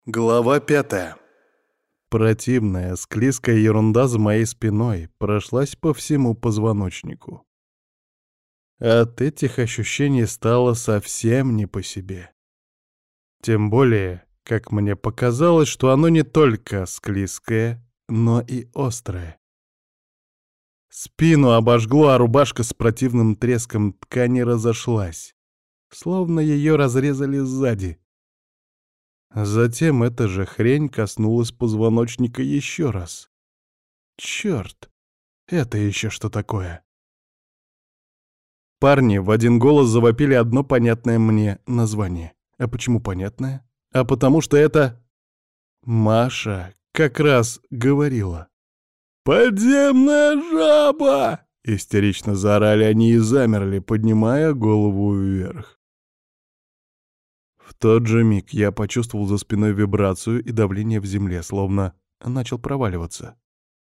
Глава 5. Противная, склизкая ерунда за моей спиной прошлась по всему позвоночнику. От этих ощущений стало совсем не по себе. Тем более, как мне показалось, что оно не только склизкое, но и острое. Спину обожгло, а рубашка с противным треском ткани разошлась, словно ее разрезали сзади. Затем эта же хрень коснулась позвоночника еще раз. Черт, это еще что такое? Парни в один голос завопили одно понятное мне название. А почему понятное? А потому что это... Маша как раз говорила. «Подземная жаба!» Истерично заорали они и замерли, поднимая голову вверх. В тот же миг я почувствовал за спиной вибрацию и давление в земле, словно начал проваливаться.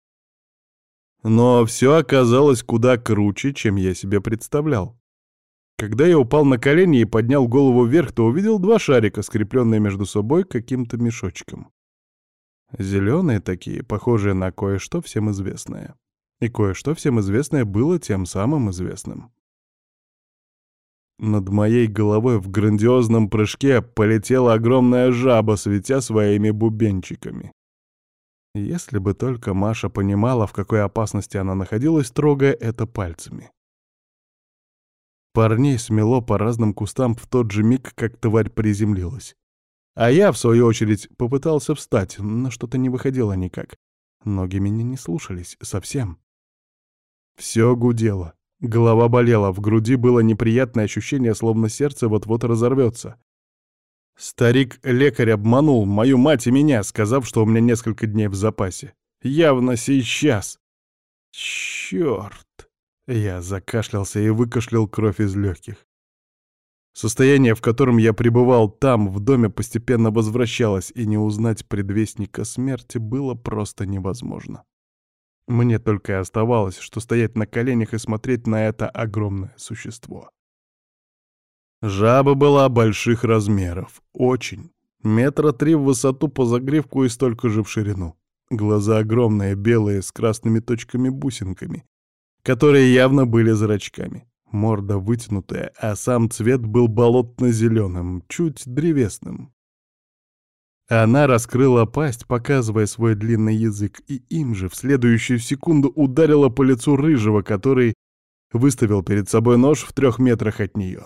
Но все оказалось куда круче, чем я себе представлял. Когда я упал на колени и поднял голову вверх, то увидел два шарика, скрепленные между собой каким-то мешочком. Зеленые такие, похожие на кое-что всем известное. И кое-что всем известное было тем самым известным. Над моей головой в грандиозном прыжке полетела огромная жаба, светя своими бубенчиками. Если бы только Маша понимала, в какой опасности она находилась, трогая это пальцами. Парней смело по разным кустам в тот же миг, как тварь приземлилась. А я, в свою очередь, попытался встать, но что-то не выходило никак. Ноги меня не слушались совсем. Все гудело. Голова болела, в груди было неприятное ощущение, словно сердце вот-вот разорвется. Старик-лекарь обманул мою мать и меня, сказав, что у меня несколько дней в запасе. Явно сейчас. Черт! Я закашлялся и выкашлял кровь из легких. Состояние, в котором я пребывал там, в доме, постепенно возвращалось, и не узнать предвестника смерти было просто невозможно. Мне только и оставалось, что стоять на коленях и смотреть на это огромное существо. Жаба была больших размеров, очень. 3 метра в высоту по загривку и столько же в ширину. Глаза огромные, белые, с красными точками-бусинками, которые явно были зрачками. Морда вытянутая, а сам цвет был болотно-зеленым, чуть древесным. Она раскрыла пасть, показывая свой длинный язык, и им же в следующую секунду ударила по лицу рыжего, который выставил перед собой нож в 3 метрах от нее.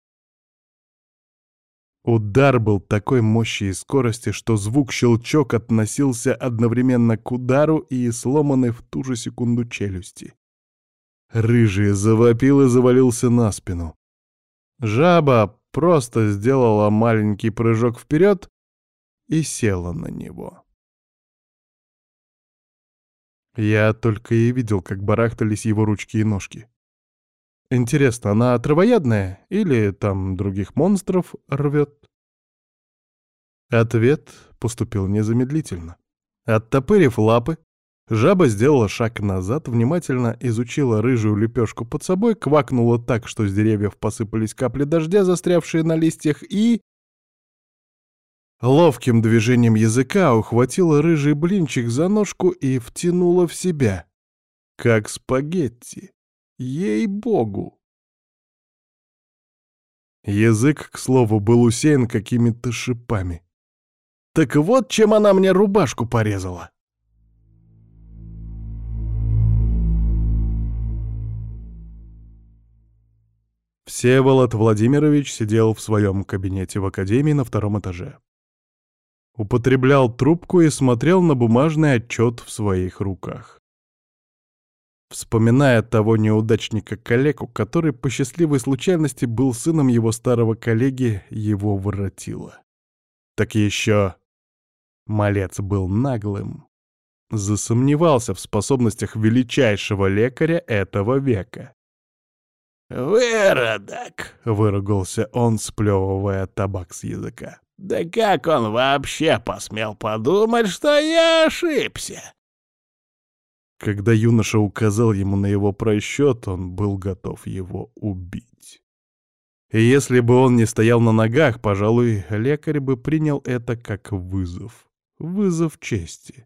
Удар был такой мощи и скорости, что звук-щелчок относился одновременно к удару и сломанной в ту же секунду челюсти. Рыжий завопил и завалился на спину. Жаба просто сделала маленький прыжок вперед и села на него. Я только и видел, как барахтались его ручки и ножки. Интересно, она травоядная или там других монстров рвет? Ответ поступил незамедлительно. Оттопырив лапы, жаба сделала шаг назад, внимательно изучила рыжую лепешку под собой, квакнула так, что с деревьев посыпались капли дождя, застрявшие на листьях, и... ловким движением языка ухватила рыжий блинчик за ножку и втянула в себя. Как спагетти. Ей-богу! Язык, к слову, был усеян какими-то шипами. Так вот, чем она мне рубашку порезала. Всеволод Владимирович сидел в своем кабинете в академии на 2-м этаже. Употреблял трубку и смотрел на бумажный отчет в своих руках. Вспоминая того неудачника-калеку, который по счастливой случайности был сыном его старого коллеги, его воротило. Так еще малец был наглым. Засомневался в способностях величайшего лекаря этого века. «Выродок!» — выругался он, сплевывая табак с языка. «Да как он вообще посмел подумать, что я ошибся?» Когда юноша указал ему на его просчет, он был готов его убить. И если бы он не стоял на ногах, пожалуй, лекарь бы принял это как вызов. Вызов чести.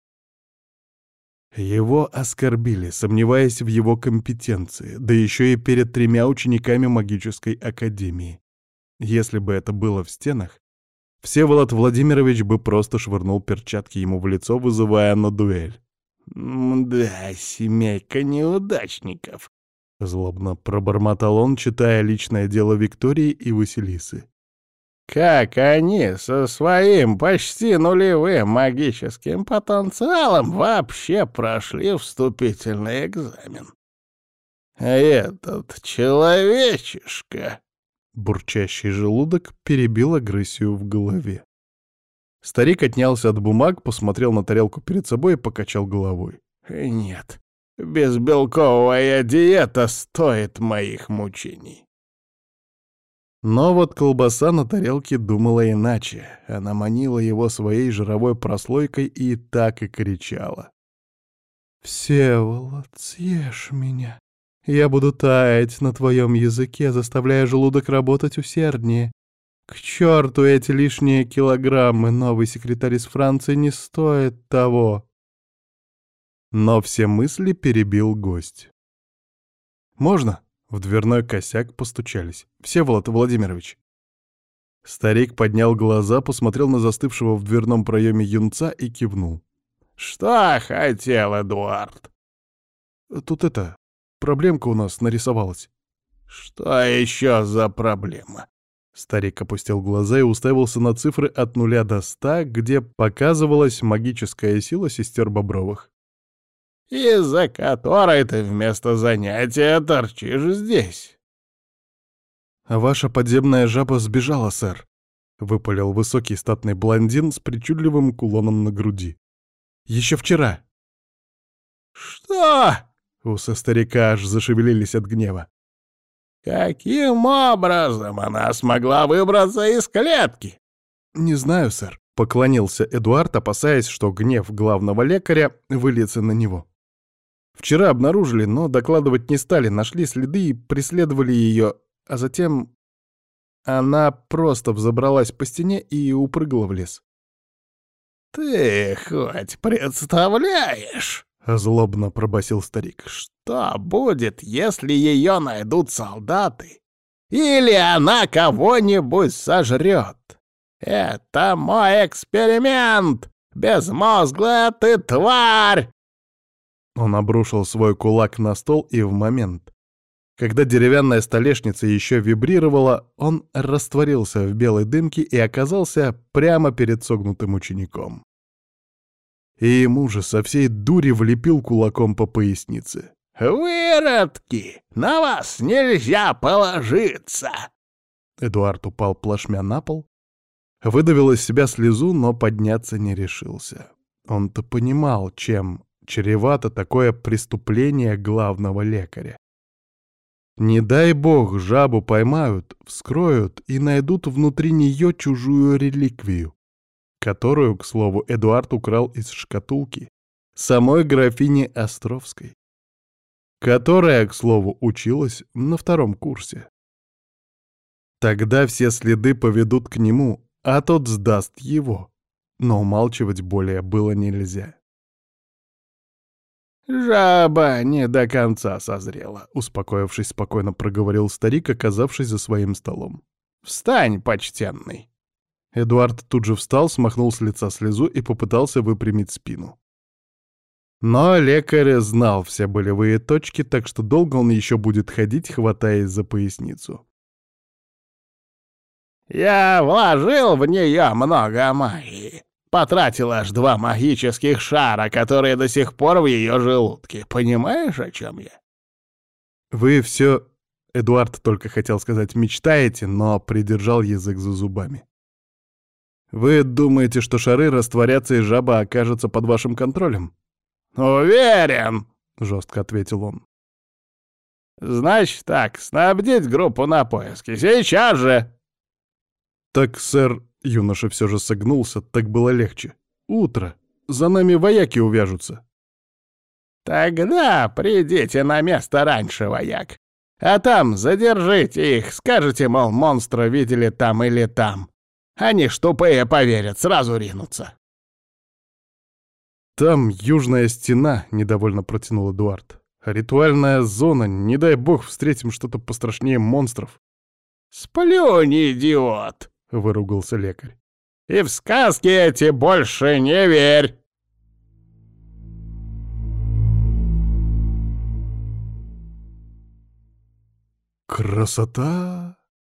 Его оскорбили, сомневаясь в его компетенции, да еще и перед 3 учениками магической академии. Если бы это было в стенах, Всеволод Владимирович бы просто швырнул перчатки ему в лицо, вызывая на дуэль. «Да, семейка неудачников», — злобно пробормотал он, читая личное дело Виктории и Василисы. «Как они со своим почти нулевым магическим потенциалом вообще прошли вступительный экзамен? А этот человечишка...» Бурчащий желудок перебил агрессию в голове. Старик отнялся от бумаг, посмотрел на тарелку перед собой и покачал головой. «Нет, безбелковая диета стоит моих мучений». Но вот колбаса на тарелке думала иначе. Она манила его своей жировой прослойкой и так и кричала. «Всеволод, съешь меня. Я буду таять на твоем языке, заставляя желудок работать усерднее. К черту эти лишние килограммы, новый секретарь из Франции не стоит того». Но все мысли перебил гость. «Можно?» — в дверной косяк постучались. «Всеволод Владимирович». Старик поднял глаза, посмотрел на застывшего в дверном проеме юнца и кивнул. «Что хотел Эдуард?» «Тут проблемка у нас нарисовалась». «Что еще за проблема?» Старик опустил глаза и уставился на цифры от 0 до 100, где показывалась магическая сила сестер Бобровых. «Из-за которой ты вместо занятия торчишь здесь». «Ваша подземная жаба сбежала, сэр», — выпалил высокий статный блондин с причудливым кулоном на груди. «Еще вчера». «Что?» — усы старика аж зашевелились от гнева. «Каким образом она смогла выбраться из клетки?» «Не знаю, сэр», — поклонился Эдуард, опасаясь, что гнев главного лекаря выльется на него. «Вчера обнаружили, но докладывать не стали, нашли следы и преследовали ее, а затем она просто взобралась по стене и упрыгала в лес». «Ты хоть представляешь?» — злобно пробасил старик. «Что будет, если ее найдут солдаты? Или она кого-нибудь сожрет? Это мой эксперимент! Безмозглая ты тварь!» Он обрушил свой кулак на стол, и в момент, когда деревянная столешница еще вибрировала, он растворился в белой дымке и оказался прямо перед согнутым учеником. И ему же со всей дури влепил кулаком по пояснице. «Выродки! На вас нельзя положиться!» Эдуард упал плашмя на пол, выдавил из себя слезу, но подняться не решился. Он-то понимал, чем чревато такое преступление главного лекаря. Не дай бог, жабу поймают, вскроют и найдут внутри нее чужую реликвию, которую, к слову, Эдуард украл из шкатулки самой графини Островской, которая, к слову, училась на 2 курсе. Тогда все следы поведут к нему, а тот сдаст его, но умалчивать более было нельзя. «Жаба не до конца созрела», — успокоившись, спокойно проговорил старик, оказавшись за своим столом. «Встань, почтенный». Эдуард тут же встал, смахнул с лица слезу и попытался выпрямить спину. Но лекарь знал все болевые точки, так что долго он еще будет ходить, хватаясь за поясницу. «Я вложил в нее много магии. Потратил аж 2 магических шара, которые до сих пор в ее желудке. Понимаешь, о чем я?» «Вы все...» — Эдуард только хотел сказать «мечтаете», но придержал язык за зубами. «Вы думаете, что шары растворятся и жаба окажется под вашим контролем?» «Уверен», — жестко ответил он. «Значит так, снабдить группу на поиски. Сейчас же!» «Так, сэр...» — юноша все же согнулся, так было легче. «Утро. За нами вояки увяжутся». «Тогда придите на место раньше, вояк. А там задержите их, скажете, мол, монстра видели там или там. Они ж тупые поверят, сразу ринутся». «Там южная стена», — недовольно протянул Эдуард. «Ритуальная зона, не дай бог встретим что-то пострашнее монстров». «Сплюнь, идиот!» — выругался лекарь. «И в сказки эти больше не верь!» Красота!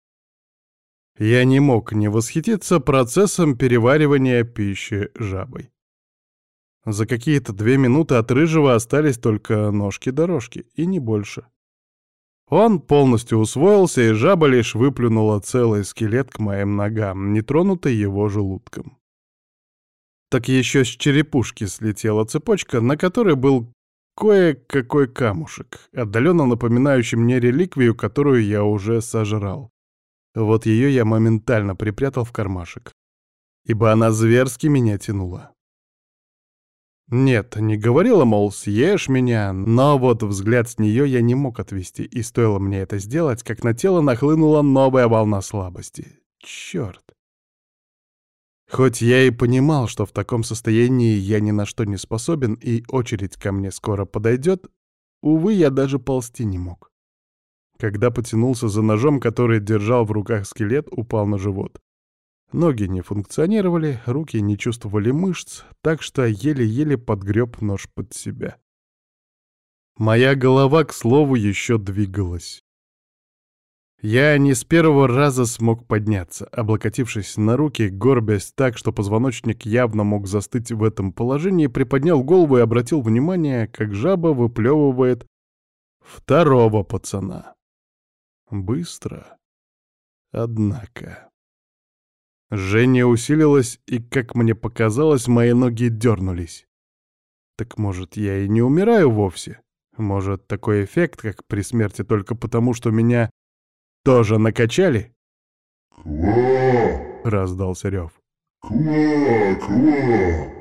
Я не мог не восхититься процессом переваривания пищи жабой. За какие-то 2 минуты от рыжего остались только ножки-дорожки, и не больше. Он полностью усвоился, и жаба лишь выплюнула целый скелет к моим ногам, не тронутый его желудком. Так еще с черепушки слетела цепочка, на которой был кое-какой камушек, отдаленно напоминающий мне реликвию, которую я уже сожрал. Вот ее я моментально припрятал в кармашек, ибо она зверски меня тянула. Нет, не говорила, мол, съешь меня, но вот взгляд с нее я не мог отвести, и стоило мне это сделать, как на тело нахлынула новая волна слабости. Черт! Хоть я и понимал, что в таком состоянии я ни на что не способен, и очередь ко мне скоро подойдет, увы, я даже ползти не мог. Когда потянулся за ножом, который держал в руках скелет, упал на живот. Ноги не функционировали, руки не чувствовали мышц, так что еле-еле подгреб нож под себя. Моя голова, к слову, еще двигалась. Я не с первого раза смог подняться, облокотившись на руки, горбясь так, что позвоночник явно мог застыть в этом положении, приподнял голову и обратил внимание, как жаба выплевывает второго пацана. Быстро. Однако... Жжение усилилось, и, как мне показалось, мои ноги дернулись. Так может, я и не умираю вовсе? Может, такой эффект, как при смерти, только потому, что меня тоже накачали? «Ква!» — раздался рев. «Ква! Ква!»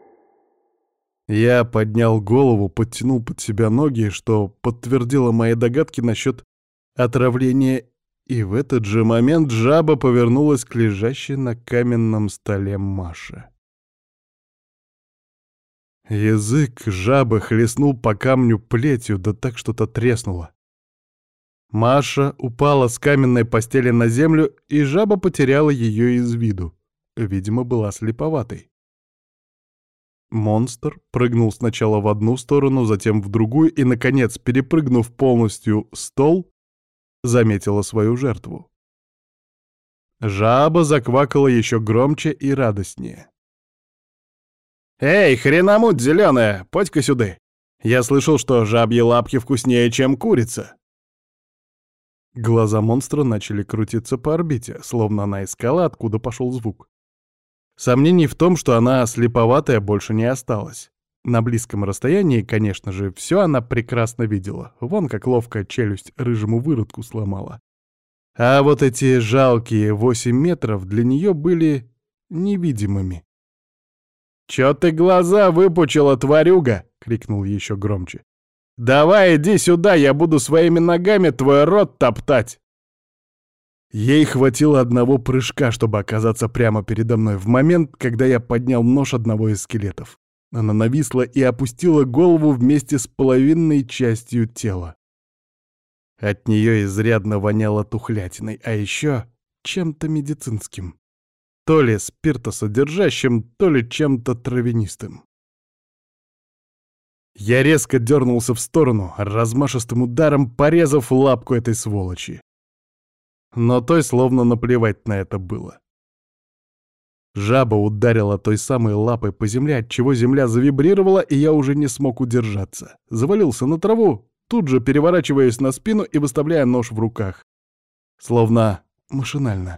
Я поднял голову, подтянул под себя ноги, что подтвердило мои догадки насчет отравления, и в этот же момент жаба повернулась к лежащей на каменном столе Маше. Язык жабы хлестнул по камню плетью, да так что-то треснуло. Маша упала с каменной постели на землю, и жаба потеряла ее из виду. Видимо, была слеповатой. Монстр прыгнул сначала в одну сторону, затем в другую, и, наконец, перепрыгнув полностью стол, заметила свою жертву. Жаба заквакала еще громче и радостнее. «Эй, хреномуть зеленая, подь-ка сюда! Я слышал, что жабьи лапки вкуснее, чем курица!» Глаза монстра начали крутиться по орбите, словно она искала, откуда пошел звук. Сомнений в том, что она слеповатая, больше не осталось. На близком расстоянии, конечно же, все она прекрасно видела. Вон как ловко челюсть рыжему выродку сломала. А вот эти жалкие 8 метров для нее были невидимыми. «Чё ты глаза выпучила, тварюга?» — крикнул еще громче. «Давай иди сюда, я буду своими ногами твой рот топтать!» Ей хватило одного прыжка, чтобы оказаться прямо передо мной в момент, когда я поднял нож одного из скелетов. Она нависла и опустила голову вместе с половинной частью тела. От нее изрядно воняло тухлятиной, а еще чем-то медицинским. То ли спиртосодержащим, то ли чем-то травянистым. Я резко дернулся в сторону, размашистым ударом порезав лапку этой сволочи. Но той словно наплевать на это было. Жаба ударила той самой лапой по земле, отчего земля завибрировала, и я уже не смог удержаться. Завалился на траву, тут же переворачиваясь на спину и выставляя нож в руках. Словно машинально.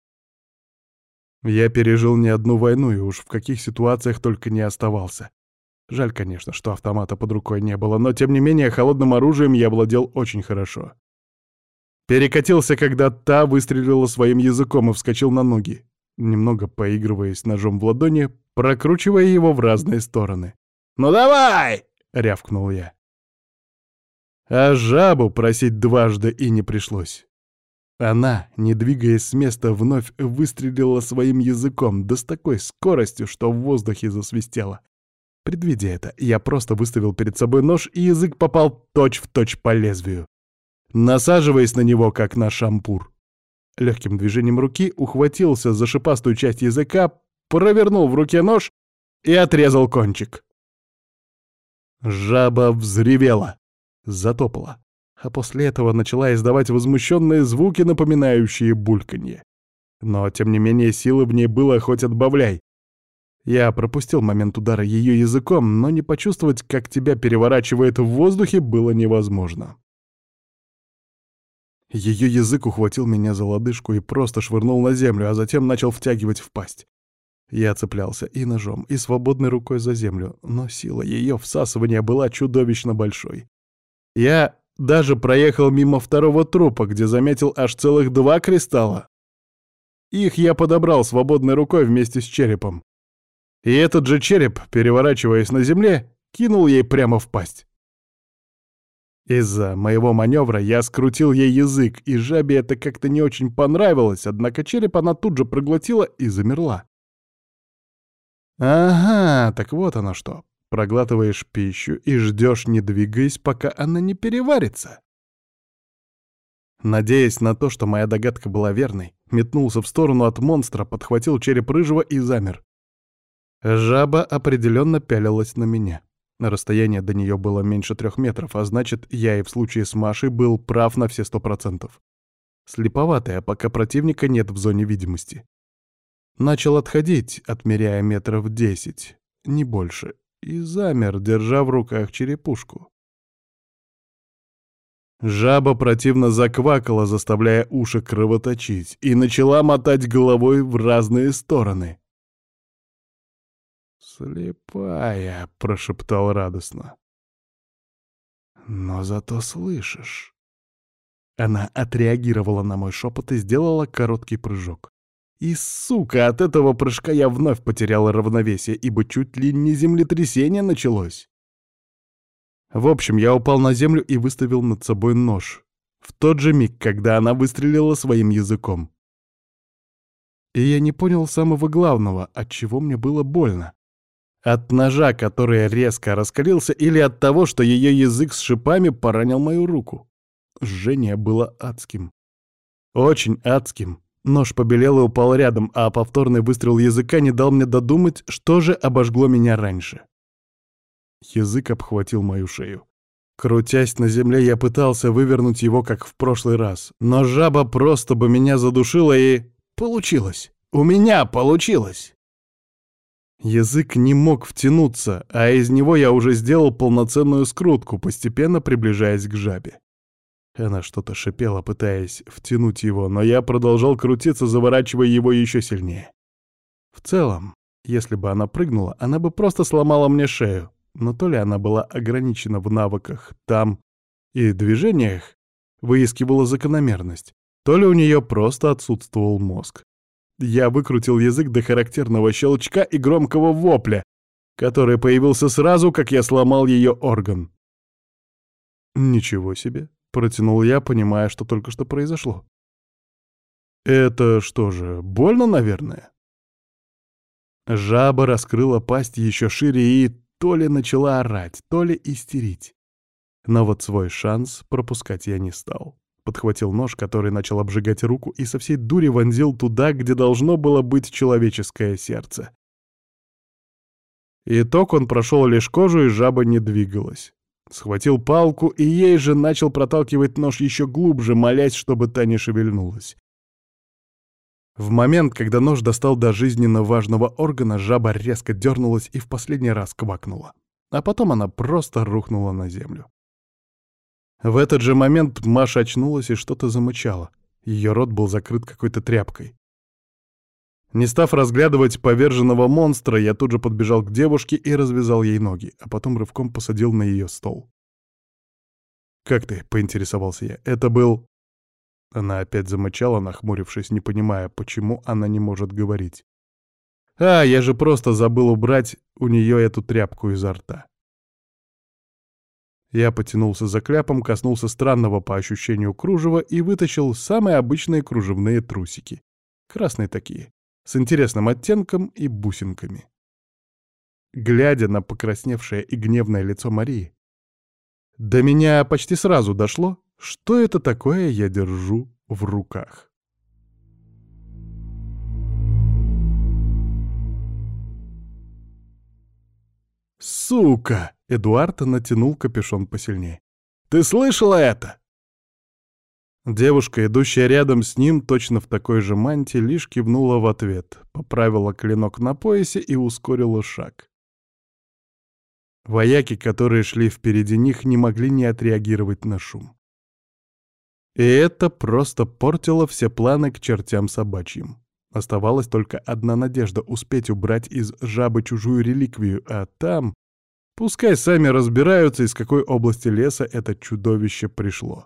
Я пережил не одну войну, и уж в каких ситуациях только не оставался. Жаль, конечно, что автомата под рукой не было, но тем не менее холодным оружием я владел очень хорошо. Перекатился, когда та выстрелила своим языком, и вскочил на ноги, немного поигрываясь ножом в ладони, прокручивая его в разные стороны. «Ну давай!» — рявкнул я. А жабу просить дважды и не пришлось. Она, не двигаясь с места, вновь выстрелила своим языком, да с такой скоростью, что в воздухе засвистело. Предвидя это, я просто выставил перед собой нож, и язык попал точь-в-точь по лезвию, насаживаясь на него, как на шампур. Легким движением руки ухватился за шипастую часть языка, провернул в руке нож и отрезал кончик. Жаба взревела, затопала, а после этого начала издавать возмущенные звуки, напоминающие бульканье. Но, тем не менее, силы в ней было хоть отбавляй. Я пропустил момент удара ее языком, но не почувствовать, как тебя переворачивает в воздухе, было невозможно. Ее язык ухватил меня за лодыжку и просто швырнул на землю, а затем начал втягивать в пасть. Я цеплялся и ножом, и свободной рукой за землю, но сила ее всасывания была чудовищно большой. Я даже проехал мимо второго трупа, где заметил аж целых 2 кристалла. Их я подобрал свободной рукой вместе с черепом. И этот же череп, переворачиваясь на земле, кинул ей прямо в пасть. Из-за моего маневра я скрутил ей язык, и жабе это как-то не очень понравилось, однако череп она тут же проглотила и замерла. Ага, так вот оно что. Проглатываешь пищу и ждешь, не двигаясь, пока она не переварится. Надеясь на то, что моя догадка была верной, метнулся в сторону от монстра, подхватил череп рыжего и замер. Жаба определенно пялилась на меня. Расстояние до нее было меньше 3 метров, а значит, я и в случае с Машей был прав на все 100%. Слеповатая, пока противника нет в зоне видимости. Начал отходить, отмеряя метров 10, не больше, и замер, держа в руках черепушку. Жаба противно заквакала, заставляя уши кровоточить, и начала мотать головой в разные стороны. «Слепая», — прошептал радостно. «Но зато слышишь». Она отреагировала на мой шепот и сделала короткий прыжок. И, сука, от этого прыжка я вновь потерял равновесие, ибо чуть ли не землетрясение началось. В общем, я упал на землю и выставил над собой нож. В тот же миг, когда она выстрелила своим языком. И я не понял самого главного, от чего мне было больно. От ножа, который резко раскалился, или от того, что ее язык с шипами поранил мою руку. Жжение было адским. Очень адским. Нож побелел и упал рядом, а повторный выстрел языка не дал мне додумать, что же обожгло меня раньше. Язык обхватил мою шею. Крутясь на земле, я пытался вывернуть его, как в прошлый раз. Но жаба просто бы меня задушила, и... Получилось! У меня получилось! Язык не мог втянуться, а из него я уже сделал полноценную скрутку, постепенно приближаясь к жабе. Она что-то шипела, пытаясь втянуть его, но я продолжал крутиться, заворачивая его еще сильнее. В целом, если бы она прыгнула, она бы просто сломала мне шею, но то ли она была ограничена в навыках там и движениях, выискивала закономерность, то ли у нее просто отсутствовал мозг. Я выкрутил язык до характерного щелчка и громкого вопля, который появился сразу, как я сломал ее орган. «Ничего себе!» — протянул я, понимая, что только что произошло. «Это что же, больно, наверное?» Жаба раскрыла пасть еще шире и то ли начала орать, то ли истерить. Но вот свой шанс пропускать я не стал. Подхватил нож, который начал обжигать руку, и со всей дури вонзил туда, где должно было быть человеческое сердце. Итог он прошел лишь кожу, и жаба не двигалась. Схватил палку и ей же начал проталкивать нож еще глубже, молясь, чтобы та не шевельнулась. В момент, когда нож достал до жизненно важного органа, жаба резко дернулась и в последний раз квакнула. А потом она просто рухнула на землю. В этот же момент Маша очнулась и что-то замычала. Ее рот был закрыт какой-то тряпкой. Не став разглядывать поверженного монстра, я тут же подбежал к девушке и развязал ей ноги, а потом рывком посадил на ее стол. «Как ты?» — поинтересовался я. «Это был...» Она опять замычала, нахмурившись, не понимая, почему она не может говорить. «А, я же просто забыл убрать у нее эту тряпку изо рта». Я потянулся за кляпом, коснулся странного по ощущению кружева и вытащил самые обычные кружевные трусики. Красные такие, с интересным оттенком и бусинками. Глядя на покрасневшее и гневное лицо Марии, до меня почти сразу дошло, что это такое я держу в руках. «Сука!» — Эдуард натянул капюшон посильнее. «Ты слышала это?» Девушка, идущая рядом с ним, точно в такой же мантии, лишь кивнула в ответ, поправила клинок на поясе и ускорила шаг. Вояки, которые шли впереди них, не могли не отреагировать на шум. И это просто портило все планы к чертям собачьим. Оставалась только одна надежда — успеть убрать из жабы чужую реликвию, а там пускай сами разбираются, из какой области леса это чудовище пришло.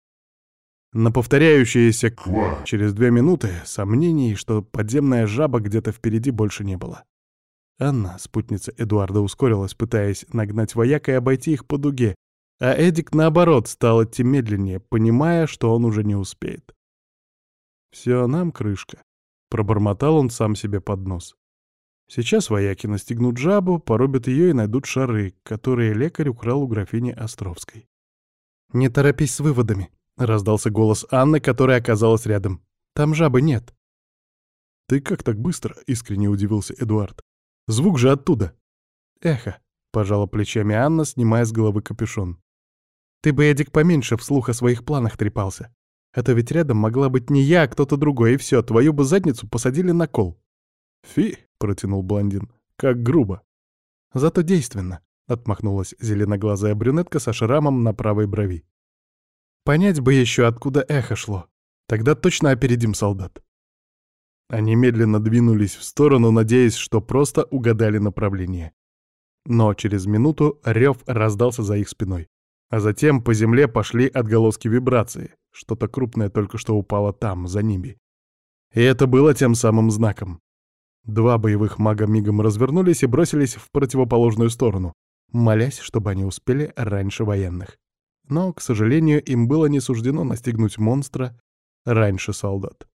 На повторяющиеся Ква! через 2 минуты сомнений, что подземная жаба где-то впереди, больше не было. Анна, спутница Эдуарда, ускорилась, пытаясь нагнать вояк и обойти их по дуге, а Эдик, наоборот, стал идти медленнее, понимая, что он уже не успеет. «Все, нам крышка», — пробормотал он сам себе под нос. «Сейчас вояки настигнут жабу, порубят ее и найдут шары, которые лекарь украл у графини Островской». «Не торопись с выводами», — раздался голос Анны, которая оказалась рядом. «Там жабы нет». «Ты как так быстро?» — искренне удивился Эдуард. «Звук же оттуда». «Эхо», — пожала плечами Анна, снимая с головы капюшон. «Ты бы, Эдик, поменьше вслух о своих планах трепался. Это ведь рядом могла быть не я, а кто-то другой, и все, твою бы задницу посадили на кол». «Фи», — протянул блондин, — «как грубо». «Зато действенно», — отмахнулась зеленоглазая брюнетка со шрамом на правой брови. «Понять бы еще, откуда эхо шло. Тогда точно опередим солдат». Они медленно двинулись в сторону, надеясь, что просто угадали направление. Но через минуту рев раздался за их спиной. А затем по земле пошли отголоски вибрации. Что-то крупное только что упало там, за ними. И это было тем самым знаком. 2 боевых мага мигом развернулись и бросились в противоположную сторону, молясь, чтобы они успели раньше военных. Но, к сожалению, им было не суждено настигнуть монстра раньше солдат.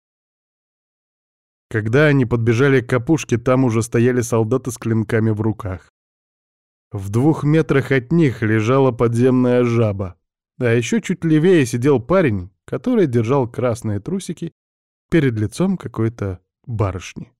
Когда они подбежали к опушке, там уже стояли солдаты с клинками в руках. В 2 метрах от них лежала подземная жаба, а еще чуть левее сидел парень, который держал красные трусики перед лицом какой-то барышни.